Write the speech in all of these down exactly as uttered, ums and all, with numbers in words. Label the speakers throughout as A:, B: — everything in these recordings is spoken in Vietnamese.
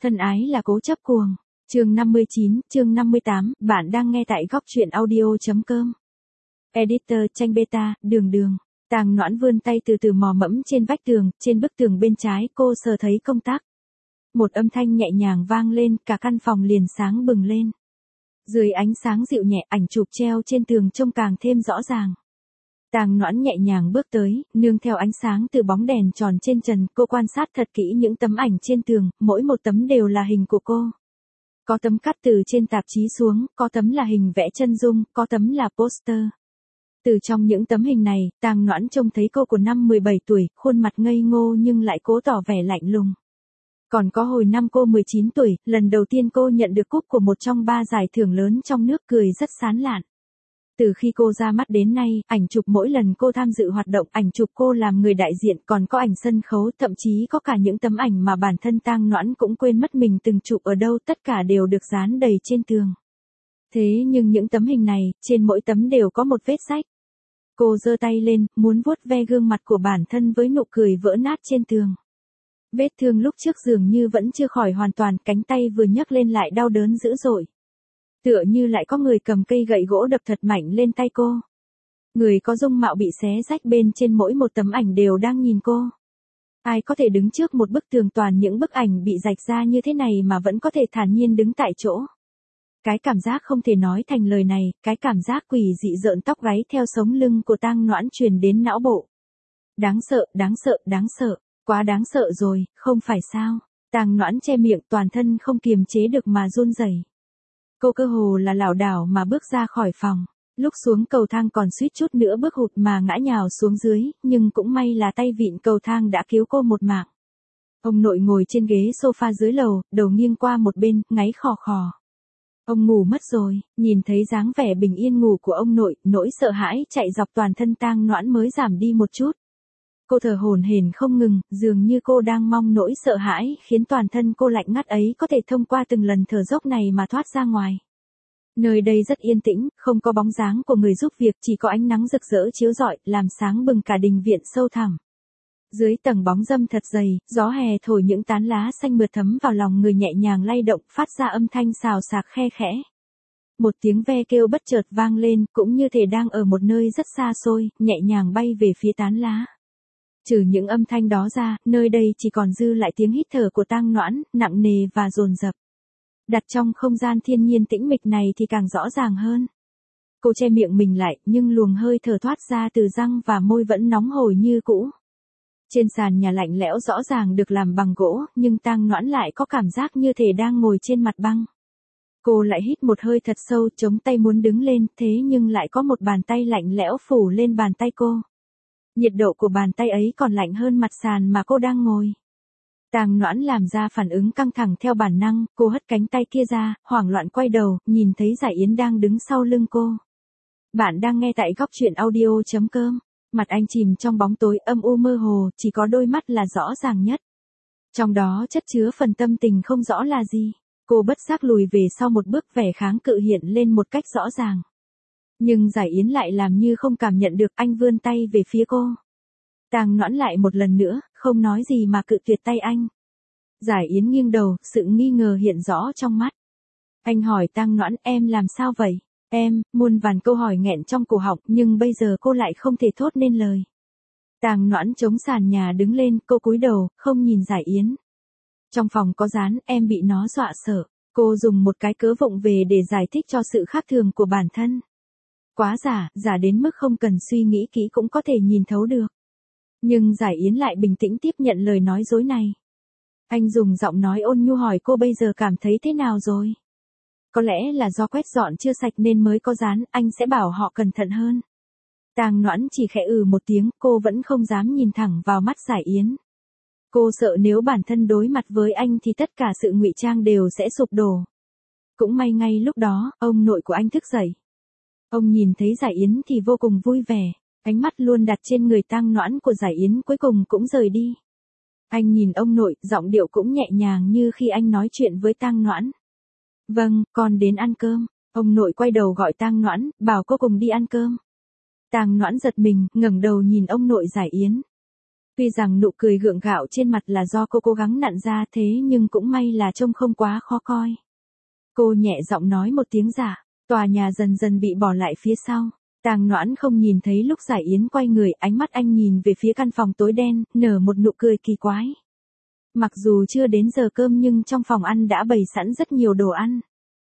A: Thân ái là cố chấp cuồng. Chương năm mươi chín, chương năm mươi tám, bạn đang nghe tại góc truyện audio.com. Editor tranh beta, đường đường. Tàng Noãn vươn tay từ từ mò mẫm trên vách tường, trên bức tường bên trái cô sờ thấy công tắc. Một âm thanh nhẹ nhàng vang lên, cả căn phòng liền sáng bừng lên. Dưới ánh sáng dịu nhẹ, ảnh chụp treo trên tường trông càng thêm rõ ràng. Tàng Noãn nhẹ nhàng bước tới, nương theo ánh sáng từ bóng đèn tròn trên trần, cô quan sát thật kỹ những tấm ảnh trên tường, mỗi một tấm đều là hình của cô. Có tấm cắt từ trên tạp chí xuống, có tấm là hình vẽ chân dung, có tấm là poster. Từ trong những tấm hình này, Tàng Noãn trông thấy cô của năm mười bảy tuổi, khuôn mặt ngây ngô nhưng lại cố tỏ vẻ lạnh lùng. Còn có hồi năm cô mười chín tuổi, lần đầu tiên cô nhận được cúp của một trong ba giải thưởng lớn trong nước, cười rất sán lạn. Từ khi cô ra mắt đến nay, ảnh chụp mỗi lần cô tham dự hoạt động, ảnh chụp cô làm người đại diện, còn có ảnh sân khấu, thậm chí có cả những tấm ảnh mà bản thân Tàng Noãn cũng quên mất mình từng chụp ở đâu, tất cả đều được dán đầy trên tường. Thế nhưng những tấm hình này, trên mỗi tấm đều có một vết rách. Cô giơ tay lên, muốn vuốt ve gương mặt của bản thân với nụ cười vỡ nát trên tường. Vết thương lúc trước dường như vẫn chưa khỏi hoàn toàn, cánh tay vừa nhấc lên lại đau đớn dữ dội. Tựa như lại có người cầm cây gậy gỗ đập thật mạnh lên tay cô. Người có dung mạo bị xé rách bên trên mỗi một tấm ảnh đều đang nhìn cô. Ai có thể đứng trước một bức tường toàn những bức ảnh bị rạch ra như thế này mà vẫn có thể thản nhiên đứng tại chỗ. Cái cảm giác không thể nói thành lời này, cái cảm giác quỷ dị rợn tóc gáy theo sống lưng của Tàng Noãn truyền đến não bộ. Đáng sợ, đáng sợ, đáng sợ, quá đáng sợ rồi, không phải sao? Tàng Noãn che miệng, toàn thân không kiềm chế được mà run rẩy. Cô cơ hồ là lảo đảo mà bước ra khỏi phòng. Lúc xuống cầu thang còn suýt chút nữa bước hụt mà ngã nhào xuống dưới, nhưng cũng may là tay vịn cầu thang đã cứu cô một mạng. Ông nội ngồi trên ghế sofa dưới lầu, đầu nghiêng qua một bên, ngáy khò khò. Ông ngủ mất rồi, nhìn thấy dáng vẻ bình yên ngủ của ông nội, nỗi sợ hãi chạy dọc toàn thân Tàng Noãn mới giảm đi một chút. Cô thở hổn hển không ngừng, dường như cô đang mong nỗi sợ hãi khiến toàn thân cô lạnh ngắt ấy có thể thông qua từng lần thở dốc này mà thoát ra ngoài. Nơi đây rất yên tĩnh, không có bóng dáng của người giúp việc, chỉ có ánh nắng rực rỡ chiếu rọi, làm sáng bừng cả đình viện sâu thẳm. Dưới tầng bóng râm thật dày, gió hè thổi những tán lá xanh mượt thấm vào lòng người nhẹ nhàng lay động, phát ra âm thanh xào xạc khe khẽ. Một tiếng ve kêu bất chợt vang lên, cũng như thể đang ở một nơi rất xa xôi, nhẹ nhàng bay về phía tán lá. Trừ những âm thanh đó ra, nơi đây chỉ còn dư lại tiếng hít thở của Tàng Noãn, nặng nề và dồn dập. Đặt trong không gian thiên nhiên tĩnh mịch này thì càng rõ ràng hơn. Cô che miệng mình lại, nhưng luồng hơi thở thoát ra từ răng và môi vẫn nóng hổi như cũ. Trên sàn nhà lạnh lẽo rõ ràng được làm bằng gỗ, nhưng Tàng Noãn lại có cảm giác như thể đang ngồi trên mặt băng. Cô lại hít một hơi thật sâu, chống tay muốn đứng lên, thế nhưng lại có một bàn tay lạnh lẽo phủ lên bàn tay cô. Nhiệt độ của bàn tay ấy còn lạnh hơn mặt sàn mà cô đang ngồi. Tàng Noãn làm ra phản ứng căng thẳng theo bản năng, cô hất cánh tay kia ra, hoảng loạn quay đầu, nhìn thấy Giải Yến đang đứng sau lưng cô. Bạn đang nghe tại góc truyện audio.com. Mặt anh chìm trong bóng tối âm u mơ hồ, chỉ có đôi mắt là rõ ràng nhất. Trong đó chất chứa phần tâm tình không rõ là gì. Cô bất giác lùi về sau một bước, vẻ kháng cự hiện lên một cách rõ ràng. Nhưng Giải Yến lại làm như không cảm nhận được, anh vươn tay về phía cô. Tàng Noãn lại một lần nữa, không nói gì mà cự tuyệt tay anh. Giải Yến nghiêng đầu, sự nghi ngờ hiện rõ trong mắt. Anh hỏi Tàng Noãn, em làm sao vậy? Em, muôn vàn câu hỏi nghẹn trong cổ họng, nhưng bây giờ cô lại không thể thốt nên lời. Tàng Noãn chống sàn nhà đứng lên, cô cúi đầu, không nhìn Giải Yến. Trong phòng có dán, em bị nó dọa sợ. Cô dùng một cái cớ vụng về để giải thích cho sự khác thường của bản thân. Quá giả, giả đến mức không cần suy nghĩ kỹ cũng có thể nhìn thấu được. Nhưng Giải Yến lại bình tĩnh tiếp nhận lời nói dối này. Anh dùng giọng nói ôn nhu hỏi cô bây giờ cảm thấy thế nào rồi? Có lẽ là do quét dọn chưa sạch nên mới có dán, anh sẽ bảo họ cẩn thận hơn. Tàng Noãn chỉ khẽ ừ một tiếng, cô vẫn không dám nhìn thẳng vào mắt Giải Yến. Cô sợ nếu bản thân đối mặt với anh thì tất cả sự ngụy trang đều sẽ sụp đổ. Cũng may ngay lúc đó, ông nội của anh thức dậy. Ông nhìn thấy Giải Yến thì vô cùng vui vẻ, ánh mắt luôn đặt trên người Tàng Noãn của Giải Yến cuối cùng cũng rời đi. Anh nhìn ông nội, giọng điệu cũng nhẹ nhàng như khi anh nói chuyện với Tàng Noãn. Vâng, con đến ăn cơm. Ông nội quay đầu gọi Tàng Noãn, bảo cô cùng đi ăn cơm. Tàng Noãn giật mình, ngẩng đầu nhìn ông nội Giải Yến. Tuy rằng nụ cười gượng gạo trên mặt là do cô cố gắng nặn ra thế nhưng cũng may là trông không quá khó coi. Cô nhẹ giọng nói một tiếng dạ, tòa nhà dần dần bị bỏ lại phía sau. Tang Noãn không nhìn thấy lúc Giải Yến quay người, ánh mắt anh nhìn về phía căn phòng tối đen, nở một nụ cười kỳ quái. Mặc dù chưa đến giờ cơm nhưng trong phòng ăn đã bày sẵn rất nhiều đồ ăn.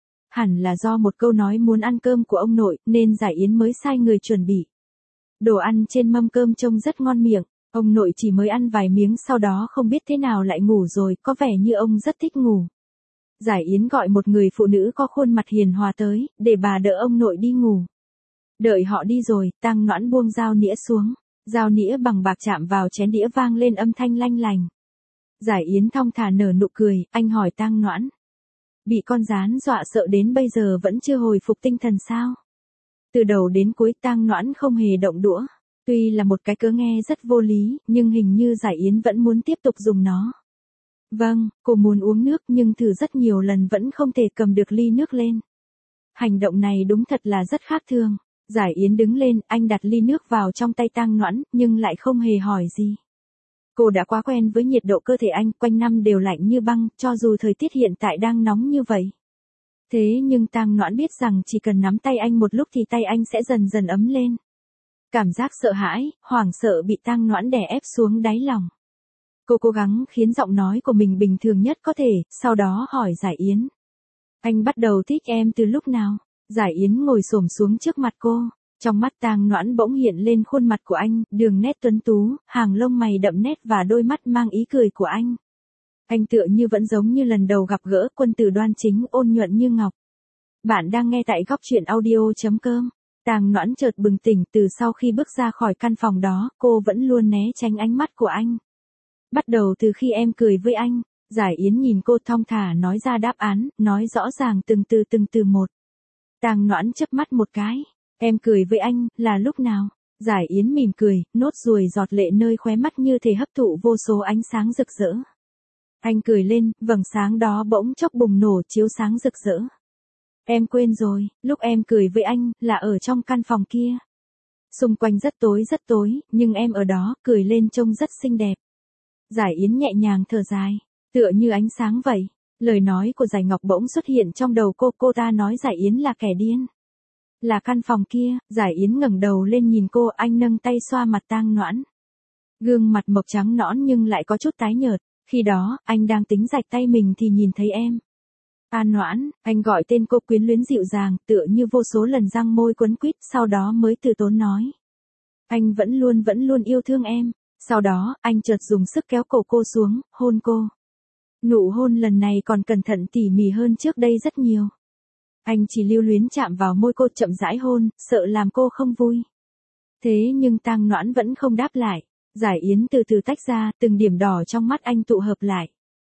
A: Hẳn là do một câu nói muốn ăn cơm của ông nội nên Giải Yến mới sai người chuẩn bị. Đồ ăn trên mâm cơm trông rất ngon miệng, ông nội chỉ mới ăn vài miếng sau đó không biết thế nào lại ngủ rồi, có vẻ như ông rất thích ngủ. Giải Yến gọi một người phụ nữ có khuôn mặt hiền hòa tới, để bà đỡ ông nội đi ngủ. Đợi họ đi rồi, Tang Noãn buông dao nĩa xuống, dao nĩa bằng bạc chạm vào chén đĩa vang lên âm thanh lanh lành. Giải Yến thong thả nở nụ cười, anh hỏi Tang Noãn. Bị con gián dọa sợ đến bây giờ vẫn chưa hồi phục tinh thần sao? Từ đầu đến cuối Tang Noãn không hề động đũa. Tuy là một cái cớ nghe rất vô lý, nhưng hình như Giải Yến vẫn muốn tiếp tục dùng nó. Vâng, cô muốn uống nước nhưng thử rất nhiều lần vẫn không thể cầm được ly nước lên. Hành động này đúng thật là rất khác thường. Giải Yến đứng lên, anh đặt ly nước vào trong tay Tang Noãn, nhưng lại không hề hỏi gì. Cô đã quá quen với nhiệt độ cơ thể anh, quanh năm đều lạnh như băng, cho dù thời tiết hiện tại đang nóng như vậy. Thế nhưng Tang Noãn biết rằng chỉ cần nắm tay anh một lúc thì tay anh sẽ dần dần ấm lên. Cảm giác sợ hãi, hoảng sợ bị Tang Noãn đè ép xuống đáy lòng. Cô cố gắng khiến giọng nói của mình bình thường nhất có thể, sau đó hỏi Giải Yến. Anh bắt đầu thích em từ lúc nào? Giải Yến ngồi xổm xuống trước mặt cô. Trong mắt Tang Noãn bỗng hiện lên khuôn mặt của anh, đường nét tuấn tú, hàng lông mày đậm nét và đôi mắt mang ý cười của anh. Anh tựa như vẫn giống như lần đầu gặp gỡ, quân tử đoan chính, ôn nhuận như ngọc. Bạn đang nghe tại góc truyện audio chấm com. Tang Noãn chợt bừng tỉnh, từ sau khi bước ra khỏi căn phòng đó, cô vẫn luôn né tránh ánh mắt của anh. Bắt đầu từ khi em cười với anh, Giải Yến nhìn cô thong thả nói ra đáp án, nói rõ ràng từng từ từng từ một. Tang Noãn chớp mắt một cái. Em cười với anh, là lúc nào? Giải Yến mỉm cười, nốt ruồi giọt lệ nơi khóe mắt như thể hấp thụ vô số ánh sáng rực rỡ. Anh cười lên, vầng sáng đó bỗng chốc bùng nổ chiếu sáng rực rỡ. Em quên rồi, lúc em cười với anh, là ở trong căn phòng kia. Xung quanh rất tối rất tối, nhưng em ở đó, cười lên trông rất xinh đẹp. Giải Yến nhẹ nhàng thở dài, tựa như ánh sáng vậy. Lời nói của Giải Ngọc bỗng xuất hiện trong đầu cô, cô ta nói Giải Yến là kẻ điên. Là căn phòng kia, Giải Yến ngẩng đầu lên nhìn cô, anh nâng tay xoa mặt Tang Noãn. Gương mặt mộc trắng nõn nhưng lại có chút tái nhợt, khi đó, anh đang tính rạch tay mình thì nhìn thấy em. A Noãn, anh gọi tên cô quyến luyến dịu dàng, tựa như vô số lần răng môi quấn quýt, sau đó mới từ tốn nói. Anh vẫn luôn vẫn luôn yêu thương em, sau đó, anh chợt dùng sức kéo cổ cô xuống, hôn cô. Nụ hôn lần này còn cẩn thận tỉ mỉ hơn trước đây rất nhiều. Anh chỉ lưu luyến chạm vào môi cô chậm rãi hôn, sợ làm cô không vui. Thế nhưng Tang Noãn vẫn không đáp lại. Giải Yến từ từ tách ra, từng điểm đỏ trong mắt anh tụ hợp lại.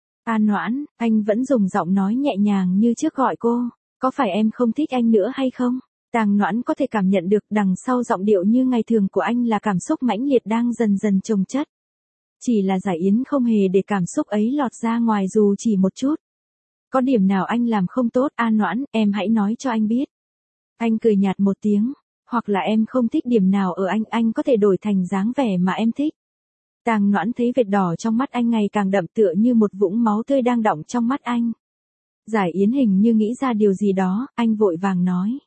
A: A Noãn, anh vẫn dùng giọng nói nhẹ nhàng như trước gọi cô. Có phải em không thích anh nữa hay không? Tang Noãn có thể cảm nhận được đằng sau giọng điệu như ngày thường của anh là cảm xúc mãnh liệt đang dần dần chồng chất. Chỉ là Giải Yến không hề để cảm xúc ấy lọt ra ngoài dù chỉ một chút. Có điểm nào anh làm không tốt, A Noãn, em hãy nói cho anh biết. Anh cười nhạt một tiếng, hoặc là em không thích điểm nào ở anh, anh có thể đổi thành dáng vẻ mà em thích. Tang Noãn thấy vệt đỏ trong mắt anh ngày càng đậm tựa như một vũng máu tươi đang đọng trong mắt anh. Giải Yến hình như nghĩ ra điều gì đó, anh vội vàng nói.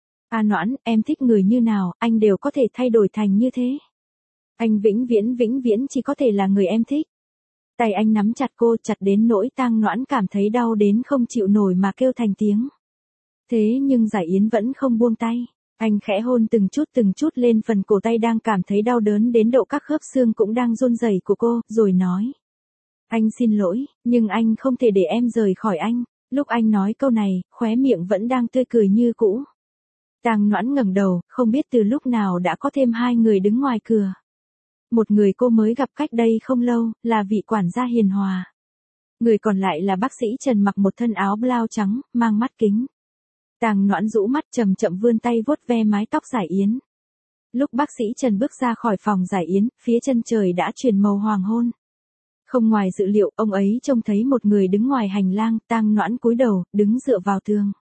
A: A Noãn, em thích người như nào, anh đều có thể thay đổi thành như thế. Anh vĩnh viễn vĩnh viễn chỉ có thể là người em thích. Tay anh nắm chặt cô, chặt đến nỗi Tang Noãn cảm thấy đau đến không chịu nổi mà kêu thành tiếng. Thế nhưng Giải Yến vẫn không buông tay. Anh khẽ hôn từng chút từng chút lên phần cổ tay đang cảm thấy đau đớn đến độ các khớp xương cũng đang run rẩy của cô, rồi nói. Anh xin lỗi, nhưng anh không thể để em rời khỏi anh. Lúc anh nói câu này, khóe miệng vẫn đang tươi cười như cũ. Tang Noãn ngẩng đầu, không biết từ lúc nào đã có thêm hai người đứng ngoài cửa. Một người cô mới gặp cách đây không lâu, là vị quản gia hiền hòa. Người còn lại là bác sĩ Trần mặc một thân áo blau trắng, mang mắt kính. Tang Noãn rũ mắt chậm chậm vươn tay vuốt ve mái tóc Giải Yến. Lúc bác sĩ Trần bước ra khỏi phòng Giải Yến, phía chân trời đã chuyển màu hoàng hôn. Không ngoài dự liệu, ông ấy trông thấy một người đứng ngoài hành lang, Tang Noãn cúi đầu, đứng dựa vào tường.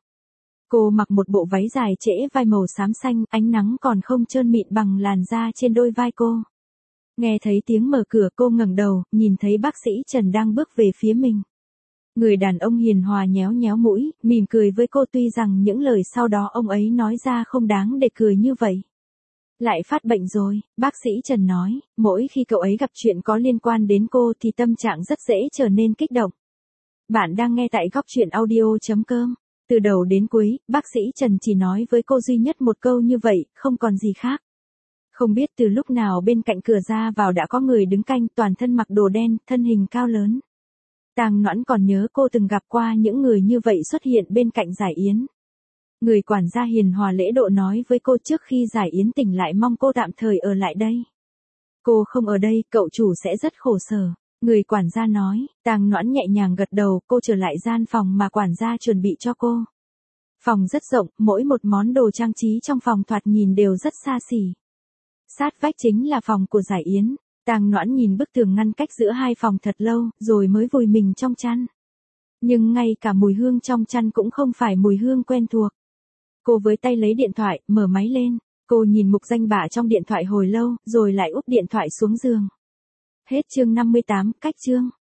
A: Cô mặc một bộ váy dài trễ vai màu xám xanh, ánh nắng còn không trơn mịn bằng làn da trên đôi vai cô. Nghe thấy tiếng mở cửa cô ngẩng đầu, nhìn thấy bác sĩ Trần đang bước về phía mình. Người đàn ông hiền hòa nhéo nhéo mũi, mỉm cười với cô tuy rằng những lời sau đó ông ấy nói ra không đáng để cười như vậy. Lại phát bệnh rồi, bác sĩ Trần nói, mỗi khi cậu ấy gặp chuyện có liên quan đến cô thì tâm trạng rất dễ trở nên kích động. Bạn đang nghe tại góc truyện audio.com. Từ đầu đến cuối, bác sĩ Trần chỉ nói với cô duy nhất một câu như vậy, không còn gì khác. Không biết từ lúc nào bên cạnh cửa ra vào đã có người đứng canh, toàn thân mặc đồ đen, thân hình cao lớn. Tàng Noãn còn nhớ cô từng gặp qua những người như vậy xuất hiện bên cạnh Giải Yến. Người quản gia hiền hòa lễ độ nói với cô trước khi Giải Yến tỉnh lại mong cô tạm thời ở lại đây. Cô không ở đây, cậu chủ sẽ rất khổ sở. Người quản gia nói, Tàng Noãn nhẹ nhàng gật đầu, cô trở lại gian phòng mà quản gia chuẩn bị cho cô. Phòng rất rộng, mỗi một món đồ trang trí trong phòng thoạt nhìn đều rất xa xỉ. Sát vách chính là phòng của Giải Yến. Tàng Noãn nhìn bức tường ngăn cách giữa hai phòng thật lâu, rồi mới vùi mình trong chăn. Nhưng ngay cả mùi hương trong chăn cũng không phải mùi hương quen thuộc. Cô với tay lấy điện thoại, mở máy lên. Cô nhìn mục danh bạ trong điện thoại hồi lâu, rồi lại úp điện thoại xuống giường. Hết chương năm mươi tám, cách chương.